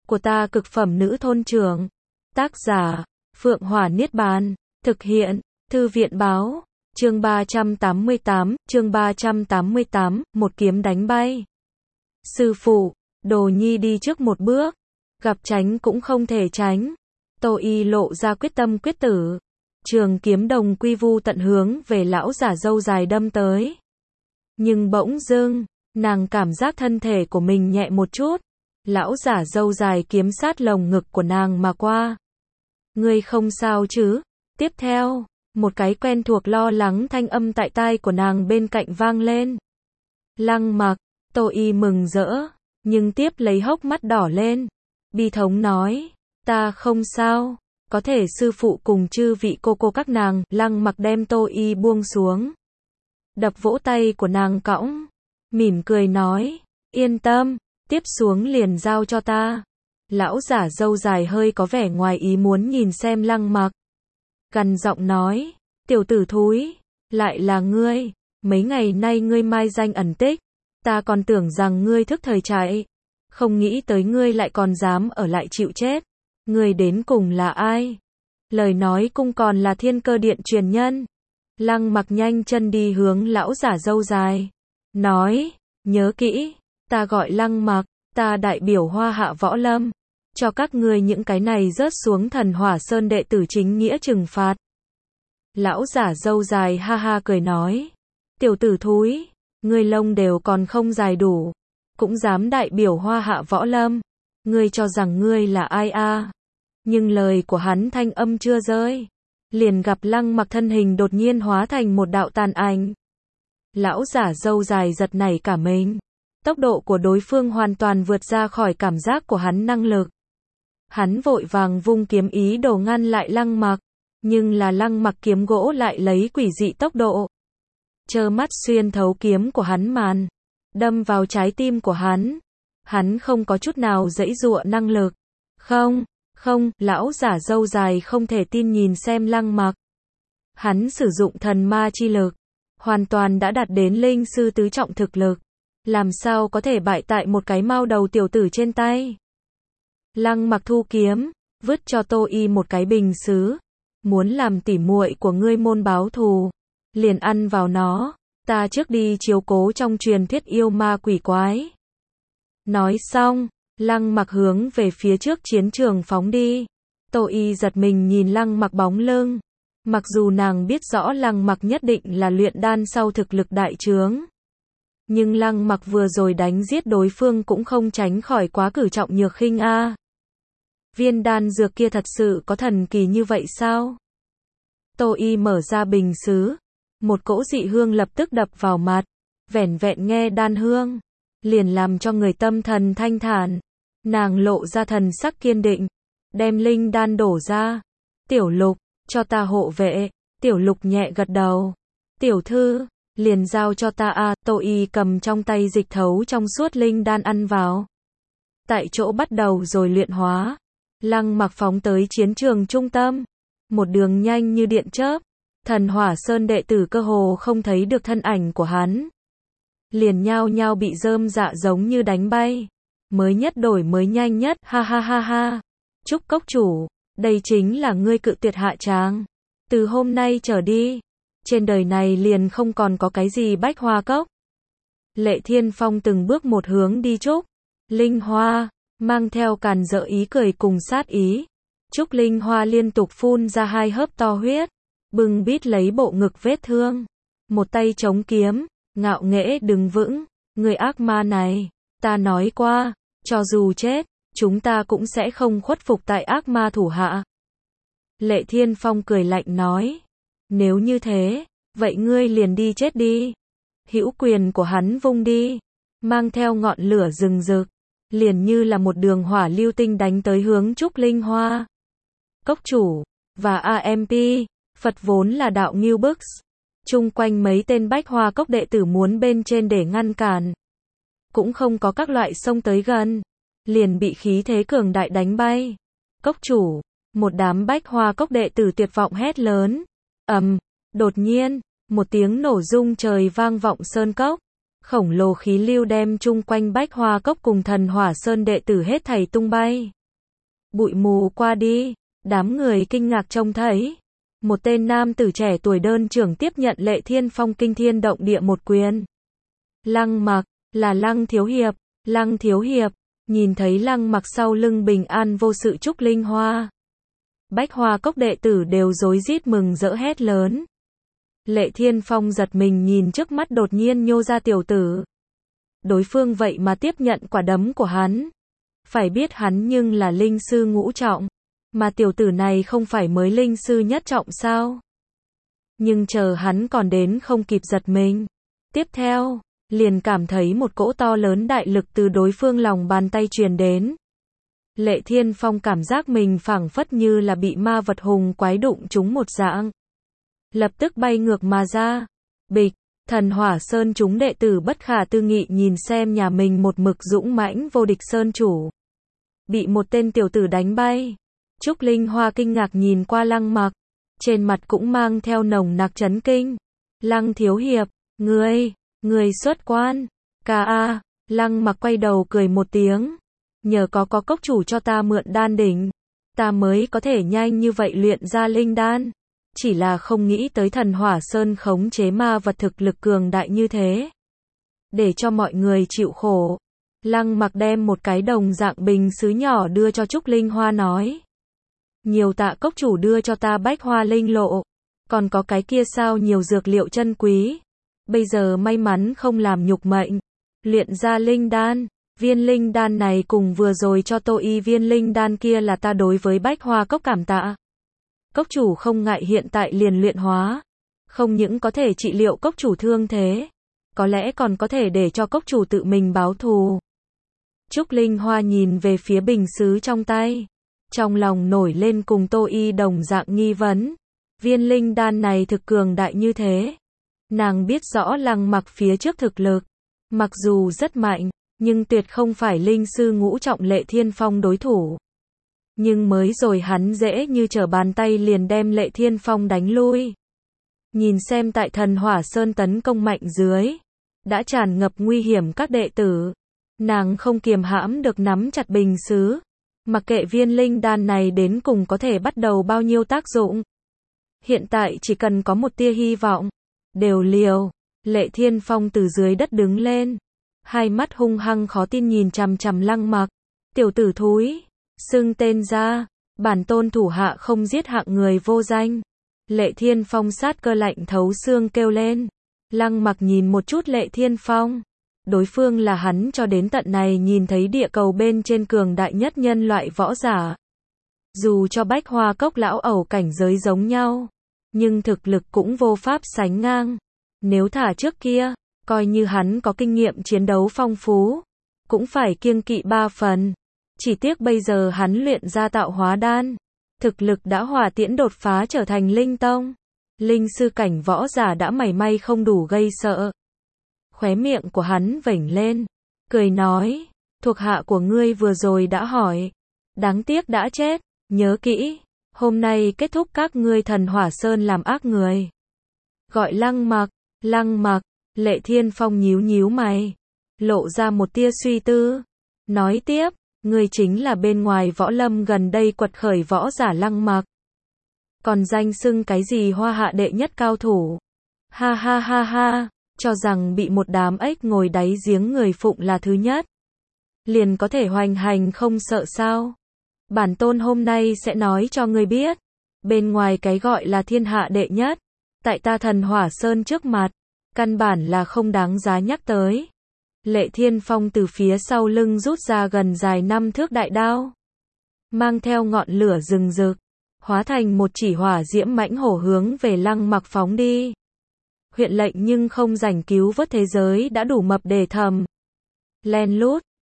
của ta cực phẩm nữ thôn trưởng. Tác giả, Phượng Hỏa Niết Bàn. Thực hiện, Thư viện báo. Chương 388, một kiếm đánh bay. Sư phụ, Đồ Nhi đi trước một bước. Gặp tránh cũng không thể tránh. Tô Y lộ ra quyết tâm quyết tử. Trường kiếm đồng quy vu tận hướng về lão giả râu dài đâm tới. Nhưng bỗng dưng, nàng cảm giác thân thể của mình nhẹ một chút. Lão giả râu dài kiếm sát lồng ngực của nàng mà qua. Ngươi không sao chứ? Tiếp theo, một cái quen thuộc lo lắng thanh âm tại tai của nàng bên cạnh vang lên. Lăng Mặc, Tô Y mừng rỡ, nhưng tiếp lấy hốc mắt đỏ lên. Bi thống nói, ta không sao, có thể sư phụ cùng chư vị cô các nàng. Lăng Mặc đem Tô Y buông xuống. Đập vỗ tay của nàng cõng, mỉm cười nói, yên tâm, tiếp xuống liền giao cho ta. Lão giả râu dài hơi có vẻ ngoài ý muốn nhìn xem Lăng Mặc. Gằn giọng nói, tiểu tử thúi, lại là ngươi, mấy ngày nay ngươi mai danh ẩn tích, ta còn tưởng rằng ngươi thức thời chạy, không nghĩ tới ngươi lại còn dám ở lại chịu chết, ngươi đến cùng là ai? Lời nói cung còn là Thiên Cơ Điện truyền nhân. Lăng Mặc nhanh chân đi hướng lão giả râu dài, nói, nhớ kỹ, ta gọi Lăng Mặc, ta đại biểu Hoa Hạ Võ Lâm, cho các ngươi những cái này rớt xuống Thần Hỏa Sơn đệ tử chính nghĩa trừng phạt. Lão giả râu dài ha ha cười nói, tiểu tử thúi, ngươi lông đều còn không dài đủ, cũng dám đại biểu Hoa Hạ Võ Lâm, ngươi cho rằng ngươi là ai a? Nhưng lời của hắn thanh âm chưa rơi, liền gặp Lăng Mặc thân hình đột nhiên hóa thành một đạo tàn ảnh. Lão giả râu dài giật nảy cả mình, tốc độ của đối phương hoàn toàn vượt ra khỏi cảm giác của hắn năng lực. Hắn vội vàng vung kiếm ý đồ ngăn lại Lăng Mặc, nhưng là Lăng Mặc kiếm gỗ lại lấy quỷ dị tốc độ, trơ mắt xuyên thấu kiếm của hắn màn, đâm vào trái tim của hắn. Hắn không có chút nào giãy giụa năng lực. Không, lão giả râu dài không thể tin nhìn xem Lăng Mặc. Hắn sử dụng thần ma chi lực, hoàn toàn đã đạt đến linh sư tứ trọng thực lực, làm sao có thể bại tại một cái mao đầu tiểu tử trên tay. Lăng Mặc thu kiếm, vứt cho Tô Y một cái bình sứ, muốn làm tỉ muội của ngươi môn báo thù, liền ăn vào nó, ta trước đi chiếu cố trong truyền thuyết yêu ma quỷ quái. Nói xong, Lăng Mặc hướng về phía trước chiến trường phóng đi. Tô Y giật mình nhìn Lăng Mặc bóng lưng. Mặc dù nàng biết rõ Lăng Mặc nhất định là luyện đan sau thực lực đại trướng, nhưng Lăng Mặc vừa rồi đánh giết đối phương cũng không tránh khỏi quá cử trọng nhược khinh a. Viên đan dược kia thật sự có thần kỳ như vậy sao? Tô Y mở ra bình sứ, một cỗ dị hương lập tức đập vào mặt, vẻn vẹn nghe đan hương, liền làm cho người tâm thần thanh thản. Nàng lộ ra thần sắc kiên định, đem linh đan đổ ra. Tiểu Lục, cho ta hộ vệ. Tiểu Lục nhẹ gật đầu. Tiểu thư, liền giao cho ta a. Tô Y cầm trong tay dịch thấu trong suốt linh đan ăn vào. Tại chỗ bắt đầu rồi luyện hóa. Lăng Mặc phóng tới chiến trường trung tâm, một đường nhanh như điện chớp. Thần Hỏa Sơn đệ tử cơ hồ không thấy được thân ảnh của hắn, liền nhao nhao bị rơm dạ giống như đánh bay. Mới nhất đổi mới nhanh nhất, ha ha ha ha. Trúc cốc chủ, đây chính là ngươi cự tuyệt hạ tràng. Từ hôm nay trở đi, trên đời này liền không còn có cái gì bách hoa cốc. Lệ Thiên Phong từng bước một hướng đi Trúc Linh Hoa, mang theo càn rỡ ý cười cùng sát ý. Trúc Linh Hoa liên tục phun ra 2 hớp to huyết, bưng bít lấy bộ ngực vết thương, một tay chống kiếm, ngạo nghễ đứng vững. Người ác ma này, ta nói qua, cho dù chết, chúng ta cũng sẽ không khuất phục tại ác ma thủ hạ. Lệ Thiên Phong cười lạnh nói, nếu như thế, vậy ngươi liền đi chết đi. Hữu quyền của hắn vung đi, mang theo ngọn lửa rừng rực, liền như là một đường hỏa lưu tinh đánh tới hướng Trúc Linh Hoa. Cốc chủ và AMP, Phật vốn là đạo Ngưu Bức, chung quanh mấy tên bách hoa cốc đệ tử muốn bên trên để ngăn cản, cũng không có các loại xông tới gần, liền bị khí thế cường đại đánh bay. Cốc chủ, một đám bách hoa cốc đệ tử tuyệt vọng hét lớn. Đột nhiên, một tiếng nổ rung trời vang vọng sơn cốc, khổng lồ khí lưu đem chung quanh bách hoa cốc cùng Thần Hỏa Sơn đệ tử hết thảy tung bay. Bụi mù qua đi, đám người kinh ngạc trông thấy. Một tên nam tử trẻ tuổi đơn trưởng tiếp nhận Lệ Thiên Phong kinh thiên động địa một quyền. Lăng Mặc, là Lăng Thiếu Hiệp, Lăng Thiếu Hiệp, nhìn thấy Lăng Mặc sau lưng bình an vô sự Trúc Linh Hoa. Bách Hoa Cốc đệ tử đều rối rít mừng rỡ hét lớn. Lệ Thiên Phong giật mình nhìn trước mắt đột nhiên nhô ra tiểu tử. Đối phương vậy mà tiếp nhận quả đấm của hắn. Phải biết hắn nhưng là linh sư ngũ trọng. Mà tiểu tử này không phải mới linh sư nhất trọng sao? Nhưng chờ hắn còn đến không kịp giật mình. Tiếp theo, liền cảm thấy một cỗ to lớn đại lực từ đối phương lòng bàn tay truyền đến. Lệ Thiên Phong cảm giác mình phảng phất như là bị ma vật hùng quái đụng trúng một dạng. Lập tức bay ngược mà ra. Bịch, Thần Hỏa Sơn chúng đệ tử bất khả tư nghị nhìn xem nhà mình một mực dũng mãnh vô địch sơn chủ. Bị một tên tiểu tử đánh bay. Trúc Linh Hoa kinh ngạc nhìn qua Lăng Mặc. Trên mặt cũng mang theo nồng nặc chấn kinh. Lăng Thiếu Hiệp, người xuất quan. Lăng Mặc quay đầu cười một tiếng. Nhờ có cốc chủ cho ta mượn đan đỉnh. Ta mới có thể nhanh như vậy luyện ra linh đan. Chỉ là không nghĩ tới Thần Hỏa Sơn khống chế ma vật thực lực cường đại như thế. Để cho mọi người chịu khổ. Lăng Mặc đem một cái đồng dạng bình sứ nhỏ đưa cho Trúc Linh Hoa nói. Nhiều tạ cốc chủ đưa cho ta bách hoa linh lộ. Còn có cái kia sao nhiều dược liệu chân quý. Bây giờ may mắn không làm nhục mệnh. Luyện ra linh đan. Viên linh đan này cùng vừa rồi cho tôi y viên linh đan kia là ta đối với bách hoa cốc cảm tạ. Cốc chủ không ngại hiện tại liền luyện hóa. Không những có thể trị liệu cốc chủ thương thế. Có lẽ còn có thể để cho cốc chủ tự mình báo thù. Trúc Linh Hoa nhìn về phía bình sứ trong tay. Trong lòng nổi lên cùng Tô Y đồng dạng nghi vấn. Viên linh đan này thực cường đại như thế. Nàng biết rõ Lăng Mặc phía trước thực lực. Mặc dù rất mạnh, nhưng tuyệt không phải linh sư ngũ trọng Lệ Thiên Phong đối thủ. Nhưng mới rồi hắn dễ như trở bàn tay liền đem Lệ Thiên Phong đánh lui. Nhìn xem tại Thần Hỏa Sơn tấn công mạnh dưới. Đã tràn ngập nguy hiểm các đệ tử. Nàng không kiềm hãm được nắm chặt bình sứ. Mặc kệ viên linh đan này đến cùng có thể bắt đầu bao nhiêu tác dụng. Hiện tại chỉ cần có một tia hy vọng. Đều liều. Lệ Thiên Phong từ dưới đất đứng lên. Hai mắt hung hăng khó tin nhìn chằm chằm Lăng Mặc. Tiểu tử thúi. Xưng tên ra. Bản tôn thủ hạ không giết hạng người vô danh. Lệ Thiên Phong sát cơ lạnh thấu xương kêu lên. Lăng Mặc nhìn một chút Lệ Thiên Phong. Đối phương là hắn cho đến tận này nhìn thấy địa cầu bên trên cường đại nhất nhân loại võ giả. Dù cho bách hoa cốc lão ẩu cảnh giới giống nhau. Nhưng thực lực cũng vô pháp sánh ngang. Nếu thả trước kia, coi như hắn có kinh nghiệm chiến đấu phong phú. Cũng phải kiêng kỵ 3 phần. Chỉ tiếc bây giờ hắn luyện ra tạo hóa đan. Thực lực đã hỏa tiễn đột phá trở thành linh tông. Linh sư cảnh võ giả đã mảy may không đủ gây sợ. Khóe miệng của hắn vểnh lên. Cười nói. Thuộc hạ của ngươi vừa rồi đã hỏi. Đáng tiếc đã chết. Nhớ kỹ. Hôm nay kết thúc các ngươi Thần Hỏa Sơn làm ác người. Gọi Lăng Mặc. Lăng Mặc. Lệ Thiên Phong nhíu nhíu mày. Lộ ra một tia suy tư. Nói tiếp. Ngươi chính là bên ngoài võ lâm gần đây quật khởi võ giả Lăng Mặc. Còn danh xưng cái gì hoa hạ đệ nhất cao thủ. Ha ha ha ha. Cho rằng bị một đám ếch ngồi đáy giếng người phụng là thứ nhất. Liền có thể hoành hành không sợ sao. Bản tôn hôm nay sẽ nói cho ngươi biết. Bên ngoài cái gọi là thiên hạ đệ nhất. Tại ta Thần Hỏa Sơn trước mặt. Căn bản là không đáng giá nhắc tới. Lệ Thiên Phong từ phía sau lưng rút ra gần dài 5 thước đại đao. Mang theo ngọn lửa rừng rực. Hóa thành một chỉ hỏa diễm mãnh hổ hướng về Lăng Mặc phóng đi. Huyện lệnh nhưng không rảnh cứu vớt thế giới đã đủ mập để thầm. Len lút.